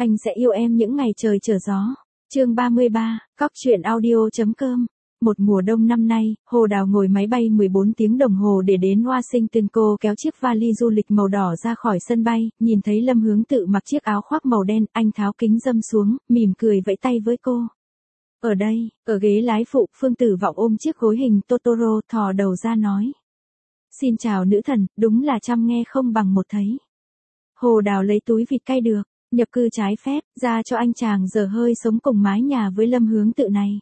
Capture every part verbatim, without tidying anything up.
Anh sẽ yêu em những ngày trời trở gió. Chương ba mươi ba, cóc truyện audio chấm com. Một mùa đông năm nay, Hồ Đào ngồi máy bay mười bốn tiếng đồng hồ để đến Washington. Cô kéo chiếc vali du lịch màu đỏ ra khỏi sân bay, nhìn thấy Lâm Hướng Tự mặc chiếc áo khoác màu đen, anh tháo kính râm xuống, mỉm cười vẫy tay với cô. Ở đây, ở ghế lái phụ, Phương Tử Vọng ôm chiếc gối hình Totoro, thò đầu ra nói. Xin chào nữ thần, đúng là chăm nghe không bằng một thấy. Hồ Đào lấy túi vịt cay được, nhập cư trái phép, ra cho anh chàng dở hơi sống cùng mái nhà với Lâm Hướng Tự này.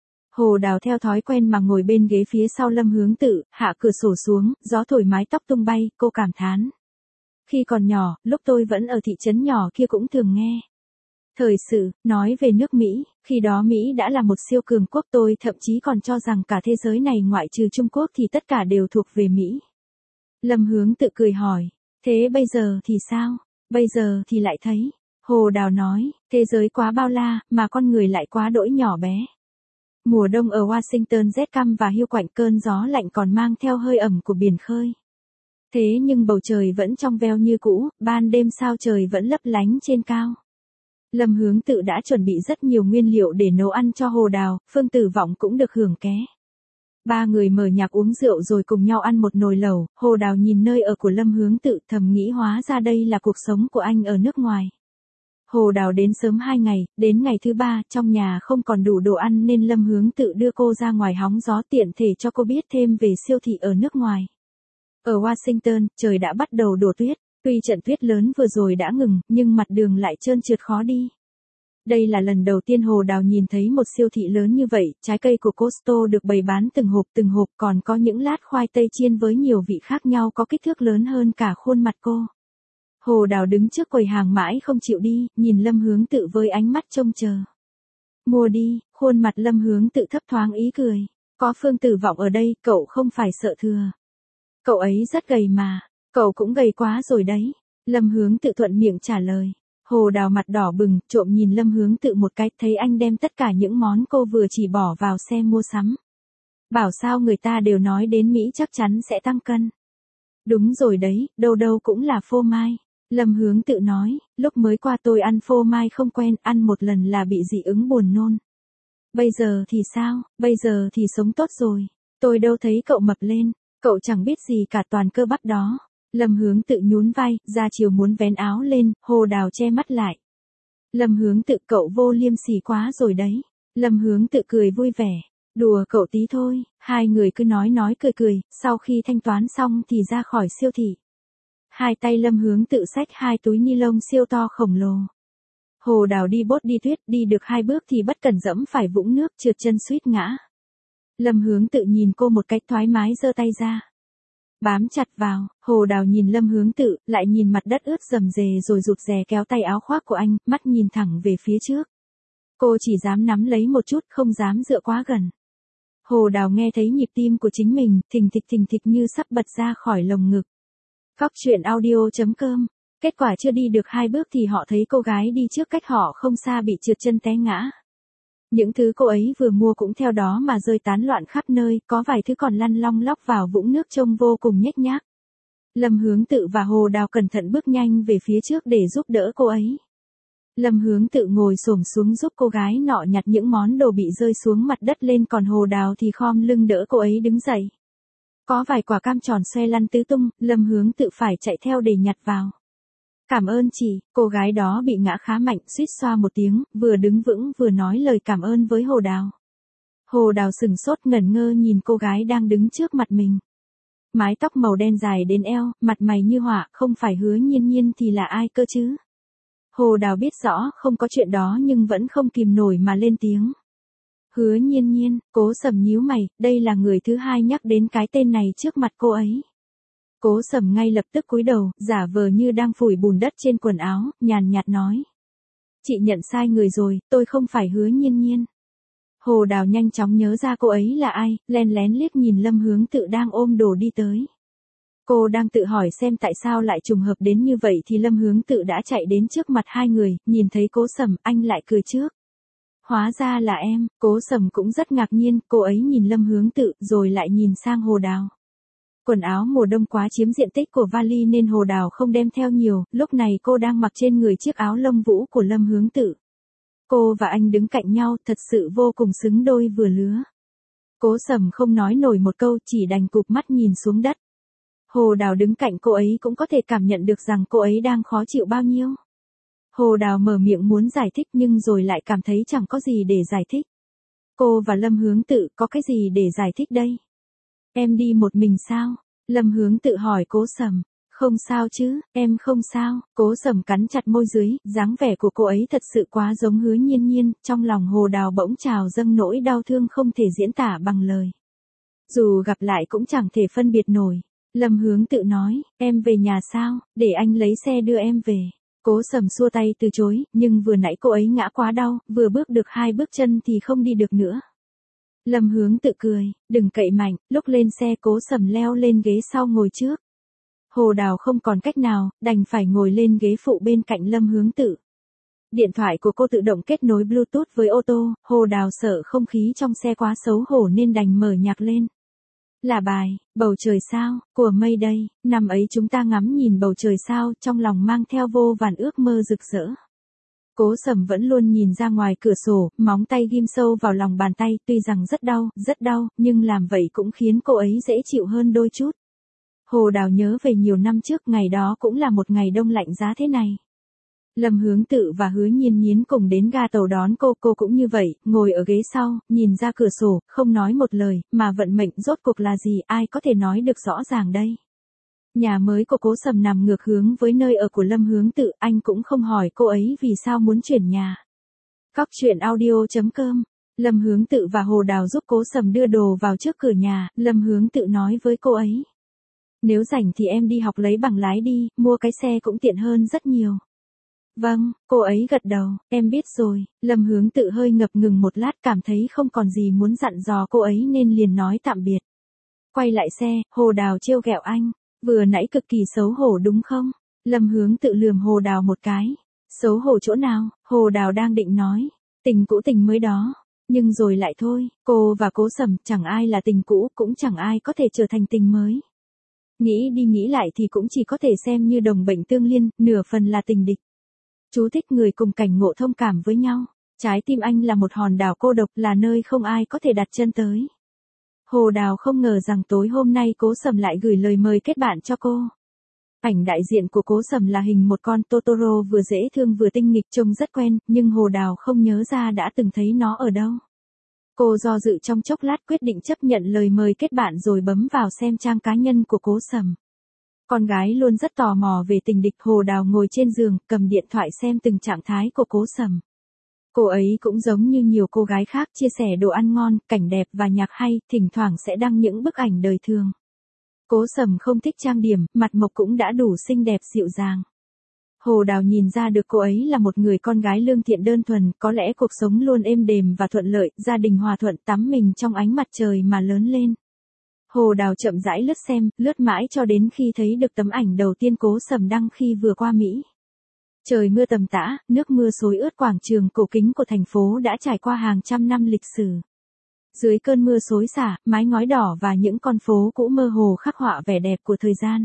Hồ Đào theo thói quen mà ngồi bên ghế phía sau Lâm Hướng Tự, hạ cửa sổ xuống, gió thổi mái tóc tung bay, cô cảm thán. Khi còn nhỏ, lúc tôi vẫn ở thị trấn nhỏ kia cũng thường nghe. Thời sự, nói về nước Mỹ, khi đó Mỹ đã là một siêu cường quốc, tôi thậm chí còn cho rằng cả thế giới này ngoại trừ Trung Quốc thì tất cả đều thuộc về Mỹ. Lâm Hướng Tự cười hỏi, thế bây giờ thì sao? Bây giờ thì lại thấy. Hồ Đào nói, thế giới quá bao la, mà con người lại quá đỗi nhỏ bé. Mùa đông ở Washington rét căm và hiu quạnh, cơn gió lạnh còn mang theo hơi ẩm của biển khơi. Thế nhưng bầu trời vẫn trong veo như cũ, ban đêm sao trời vẫn lấp lánh trên cao. Lâm Hướng Tự đã chuẩn bị rất nhiều nguyên liệu để nấu ăn cho Hồ Đào, Phương Tử Vọng cũng được hưởng ké. Ba người mở nhạc uống rượu rồi cùng nhau ăn một nồi lẩu. Hồ Đào nhìn nơi ở của Lâm Hướng Tự, thầm nghĩ hóa ra đây là cuộc sống của anh ở nước ngoài. Hồ Đào đến sớm hai ngày, đến ngày thứ ba, trong nhà không còn đủ đồ ăn nên Lâm Hướng Tự đưa cô ra ngoài hóng gió, tiện thể cho cô biết thêm về siêu thị ở nước ngoài. Ở Washington, trời đã bắt đầu đổ tuyết, tuy trận tuyết lớn vừa rồi đã ngừng, nhưng mặt đường lại trơn trượt khó đi. Đây là lần đầu tiên Hồ Đào nhìn thấy một siêu thị lớn như vậy, trái cây của Costco được bày bán từng hộp từng hộp, còn có những lát khoai tây chiên với nhiều vị khác nhau có kích thước lớn hơn cả khuôn mặt cô. Hồ Đào đứng trước quầy hàng mãi không chịu đi, nhìn Lâm Hướng Tự với ánh mắt trông chờ. Mua đi, khuôn mặt Lâm Hướng Tự thấp thoáng ý cười. Có Phương Tử Vọng ở đây, cậu không phải sợ thừa. Cậu ấy rất gầy mà, cậu cũng gầy quá rồi đấy. Lâm Hướng Tự thuận miệng trả lời. Hồ Đào mặt đỏ bừng, trộm nhìn Lâm Hướng Tự một cái, thấy anh đem tất cả những món cô vừa chỉ bỏ vào xe mua sắm. Bảo sao người ta đều nói đến Mỹ chắc chắn sẽ tăng cân. Đúng rồi đấy, đâu đâu cũng là phô mai. Lâm Hướng Tự nói, lúc mới qua tôi ăn phô mai không quen, ăn một lần là bị dị ứng buồn nôn. Bây giờ thì sao, bây giờ thì sống tốt rồi. Tôi đâu thấy cậu mập lên, cậu chẳng biết gì cả, toàn cơ bắp đó. Lâm Hướng Tự nhún vai, ra chiều muốn vén áo lên, Hồ Đào che mắt lại. Lâm Hướng Tự, cậu vô liêm sỉ quá rồi đấy. Lâm Hướng Tự cười vui vẻ, đùa cậu tí thôi. Hai người cứ nói nói cười cười, sau khi thanh toán xong thì ra khỏi siêu thị. Hai tay Lâm Hướng Tự xách hai túi ni lông siêu to khổng lồ. Hồ Đào đi bốt đi tuyết, đi được hai bước thì bất cẩn dẫm phải vũng nước, trượt chân suýt ngã. Lâm Hướng Tự nhìn cô một cách thoải mái, giơ tay ra. Bám chặt vào. Hồ Đào nhìn Lâm Hướng Tự, lại nhìn mặt đất ướt rầm rề rồi rụt rè kéo tay áo khoác của anh, mắt nhìn thẳng về phía trước. Cô chỉ dám nắm lấy một chút, không dám dựa quá gần. Hồ Đào nghe thấy nhịp tim của chính mình, thình thịch thình thịch như sắp bật ra khỏi lồng ngực. Cóc truyện audio chấm com. Kết quả chưa đi được hai bước thì họ thấy cô gái đi trước cách họ không xa bị trượt chân té ngã. Những thứ cô ấy vừa mua cũng theo đó mà rơi tán loạn khắp nơi, có vài thứ còn lăn long lóc vào vũng nước trông vô cùng nhếch nhác. Lâm Hướng Tự và Hồ Đào cẩn thận bước nhanh về phía trước để giúp đỡ cô ấy. Lâm Hướng Tự ngồi xổm xuống giúp cô gái nọ nhặt những món đồ bị rơi xuống mặt đất lên, còn Hồ Đào thì khom lưng đỡ cô ấy đứng dậy. Có vài quả cam tròn xoe lăn tứ tung, Lâm Hướng Tự phải chạy theo để nhặt vào. Cảm ơn chị, cô gái đó bị ngã khá mạnh, suýt xoa một tiếng, vừa đứng vững vừa nói lời cảm ơn với Hồ Đào. Hồ Đào sừng sốt ngẩn ngơ nhìn cô gái đang đứng trước mặt mình. Mái tóc màu đen dài đến eo, mặt mày như họa, không phải Hứa Nhiên Nhiên thì là ai cơ chứ? Hồ Đào biết rõ không có chuyện đó nhưng vẫn không kìm nổi mà lên tiếng. Hứa Nhiên Nhiên. Cố Sầm nhíu mày, đây là người thứ hai nhắc đến cái tên này trước mặt cô ấy. Cố Sầm ngay lập tức cúi đầu, giả vờ như đang phủi bùn đất trên quần áo, nhàn nhạt nói. Chị nhận sai người rồi, tôi không phải Hứa Nhiên Nhiên. Hồ Đào nhanh chóng nhớ ra cô ấy là ai, len lén liếc nhìn Lâm Hướng Tự đang ôm đồ đi tới. Cô đang tự hỏi xem tại sao lại trùng hợp đến như vậy thì Lâm Hướng Tự đã chạy đến trước mặt hai người, nhìn thấy Cố Sầm, anh lại cười trước. Hóa ra là em. Cố Sầm cũng rất ngạc nhiên, cô ấy nhìn Lâm Hướng Tự rồi lại nhìn sang Hồ Đào. Quần áo mùa đông quá chiếm diện tích của vali nên Hồ Đào không đem theo nhiều, lúc này cô đang mặc trên người chiếc áo lông vũ của Lâm Hướng Tự. Cô và anh đứng cạnh nhau thật sự vô cùng xứng đôi vừa lứa. Cố Sầm không nói nổi một câu, chỉ đành cụp mắt nhìn xuống đất. Hồ Đào đứng cạnh cô ấy cũng có thể cảm nhận được rằng cô ấy đang khó chịu bao nhiêu. Hồ Đào mở miệng muốn giải thích nhưng rồi lại cảm thấy chẳng có gì để giải thích. Cô và Lâm Hướng Tự có cái gì để giải thích đây? Em đi một mình sao? Lâm Hướng Tự hỏi Cố Sầm. Không sao chứ, em không sao. Cố Sầm cắn chặt môi dưới, dáng vẻ của cô ấy thật sự quá giống Hứa Nhiên Nhiên, trong lòng Hồ Đào bỗng trào dâng nỗi đau thương không thể diễn tả bằng lời. Dù gặp lại cũng chẳng thể phân biệt nổi. Lâm Hướng Tự nói, em về nhà sao, để anh lấy xe đưa em về. Cố Sầm xua tay từ chối, nhưng vừa nãy cô ấy ngã quá đau, vừa bước được hai bước chân thì không đi được nữa. Lâm Hướng Tự cười, đừng cậy mạnh, lúc lên xe Cố Sầm leo lên ghế sau ngồi trước. Hồ Đào không còn cách nào, đành phải ngồi lên ghế phụ bên cạnh Lâm Hướng Tự. Điện thoại của cô tự động kết nối Bluetooth với ô tô, Hồ Đào sợ không khí trong xe quá xấu hổ nên đành mở nhạc lên. Là bài, Bầu Trời Sao, của Mây Day, năm ấy chúng ta ngắm nhìn bầu trời sao, trong lòng mang theo vô vàn ước mơ rực rỡ. Cố Sầm vẫn luôn nhìn ra ngoài cửa sổ, móng tay ghim sâu vào lòng bàn tay, tuy rằng rất đau, rất đau, nhưng làm vậy cũng khiến cô ấy dễ chịu hơn đôi chút. Hồ Đào nhớ về nhiều năm trước, ngày đó cũng là một ngày đông lạnh giá thế này. Lâm Hướng Tự và Hứa Nhiên Nhiên cùng đến ga tàu đón cô, cô cũng như vậy, ngồi ở ghế sau, nhìn ra cửa sổ, không nói một lời, mà vận mệnh rốt cuộc là gì, ai có thể nói được rõ ràng đây. Nhà mới của Cố Sầm nằm ngược hướng với nơi ở của Lâm Hướng Tự, anh cũng không hỏi cô ấy vì sao muốn chuyển nhà. Cóc truyện audio chấm com. Lâm Hướng Tự và Hồ Đào giúp Cố Sầm đưa đồ vào trước cửa nhà, Lâm Hướng Tự nói với cô ấy. Nếu rảnh thì em đi học lấy bằng lái đi, mua cái xe cũng tiện hơn rất nhiều. Vâng, cô ấy gật đầu, em biết rồi. Lâm Hướng Tự hơi ngập ngừng một lát, cảm thấy không còn gì muốn dặn dò cô ấy nên liền nói tạm biệt. Quay lại xe, Hồ Đào trêu ghẹo anh, vừa nãy cực kỳ xấu hổ đúng không? Lâm Hướng Tự lườm Hồ Đào một cái. Xấu hổ chỗ nào? Hồ Đào đang định nói, tình cũ tình mới đó. Nhưng rồi lại thôi, cô và Cố Sầm chẳng ai là tình cũ, cũng chẳng ai có thể trở thành tình mới. Nghĩ đi nghĩ lại thì cũng chỉ có thể xem như đồng bệnh tương liên, nửa phần là tình địch. Chú thích người cùng cảnh ngộ thông cảm với nhau. Trái tim anh là một hòn đảo cô độc, là nơi không ai có thể đặt chân tới. Hồ Đào không ngờ rằng tối hôm nay Cố Sầm lại gửi lời mời kết bạn cho cô. Ảnh đại diện của Cố Sầm là hình một con Totoro vừa dễ thương vừa tinh nghịch, trông rất quen, nhưng Hồ Đào không nhớ ra đã từng thấy nó ở đâu. Cô do dự trong chốc lát quyết định chấp nhận lời mời kết bạn rồi bấm vào xem trang cá nhân của Cố Sầm. Con gái luôn rất tò mò về tình địch. Hồ Đào ngồi trên giường, cầm điện thoại xem từng trạng thái của Cố Sầm. Cô ấy cũng giống như nhiều cô gái khác, chia sẻ đồ ăn ngon, cảnh đẹp và nhạc hay, thỉnh thoảng sẽ đăng những bức ảnh đời thường. Cố Sầm không thích trang điểm, mặt mộc cũng đã đủ xinh đẹp dịu dàng. Hồ Đào nhìn ra được cô ấy là một người con gái lương thiện đơn thuần, có lẽ cuộc sống luôn êm đềm và thuận lợi, gia đình hòa thuận, tắm mình trong ánh mặt trời mà lớn lên. Hồ Đào chậm rãi lướt xem, lướt mãi cho đến khi thấy được tấm ảnh đầu tiên Cố Sầm đăng khi vừa qua Mỹ. Trời mưa tầm tã, nước mưa xối ướt quảng trường cổ kính của thành phố đã trải qua hàng trăm năm lịch sử. Dưới cơn mưa xối xả, mái ngói đỏ và những con phố cũ mơ hồ khắc họa vẻ đẹp của thời gian.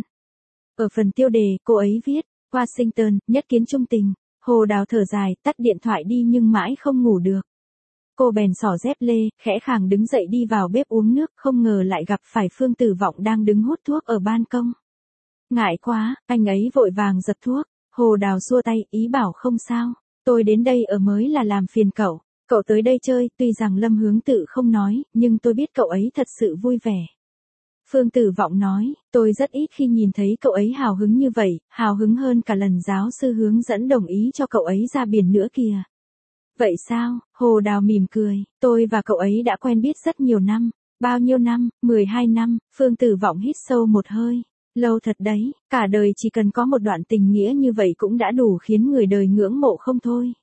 Ở phần tiêu đề, cô ấy viết, Washington, nhất kiến trung tình. Hồ Đào thở dài, tắt điện thoại đi nhưng mãi không ngủ được. Cô bèn xỏ dép lê, khẽ khàng đứng dậy đi vào bếp uống nước, không ngờ lại gặp phải Phương Tử Vọng đang đứng hút thuốc ở ban công. Ngại quá, anh ấy vội vàng giật thuốc. Hồ Đào xua tay, ý bảo không sao. Tôi đến đây ở mới là làm phiền cậu. Cậu tới đây chơi, tuy rằng Lâm Hướng Tự không nói, nhưng tôi biết cậu ấy thật sự vui vẻ. Phương Tử Vọng nói, tôi rất ít khi nhìn thấy cậu ấy hào hứng như vậy, hào hứng hơn cả lần giáo sư hướng dẫn đồng ý cho cậu ấy ra biển nữa kìa. Vậy sao? Hồ Đào mỉm cười, tôi và cậu ấy đã quen biết rất nhiều năm. Bao nhiêu năm? mười hai năm, Phương Tử Vọng hít sâu một hơi. Lâu thật đấy, cả đời chỉ cần có một đoạn tình nghĩa như vậy cũng đã đủ khiến người đời ngưỡng mộ không thôi.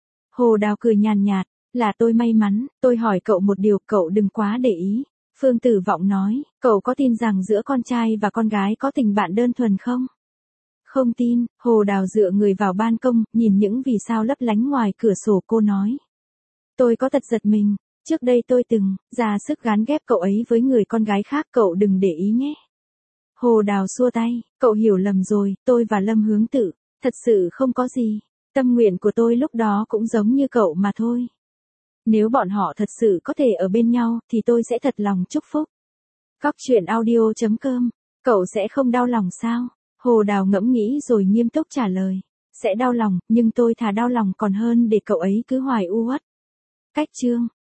Hồ Đào cười nhàn nhạt, là tôi may mắn, tôi hỏi cậu một điều, cậu đừng quá để ý. Phương Tử Vọng nói, cậu có tin rằng giữa con trai và con gái có tình bạn đơn thuần không? Không tin. Hồ Đào dựa người vào ban công, nhìn những vì sao lấp lánh ngoài cửa sổ, cô nói. Tôi có tật giật mình, trước đây tôi từng ra sức gán ghép cậu ấy với người con gái khác, cậu đừng để ý nhé. Hồ Đào xua tay, cậu hiểu lầm rồi, tôi và Lâm Hướng Tự, thật sự không có gì. Tâm nguyện của tôi lúc đó cũng giống như cậu mà thôi. Nếu bọn họ thật sự có thể ở bên nhau, thì tôi sẽ thật lòng chúc phúc. Cóc truyện audio chấm com, cậu sẽ không đau lòng sao? Hồ Đào ngẫm nghĩ rồi nghiêm túc trả lời. Sẽ đau lòng, nhưng tôi thà đau lòng còn hơn để cậu ấy cứ hoài u uất. Cách chương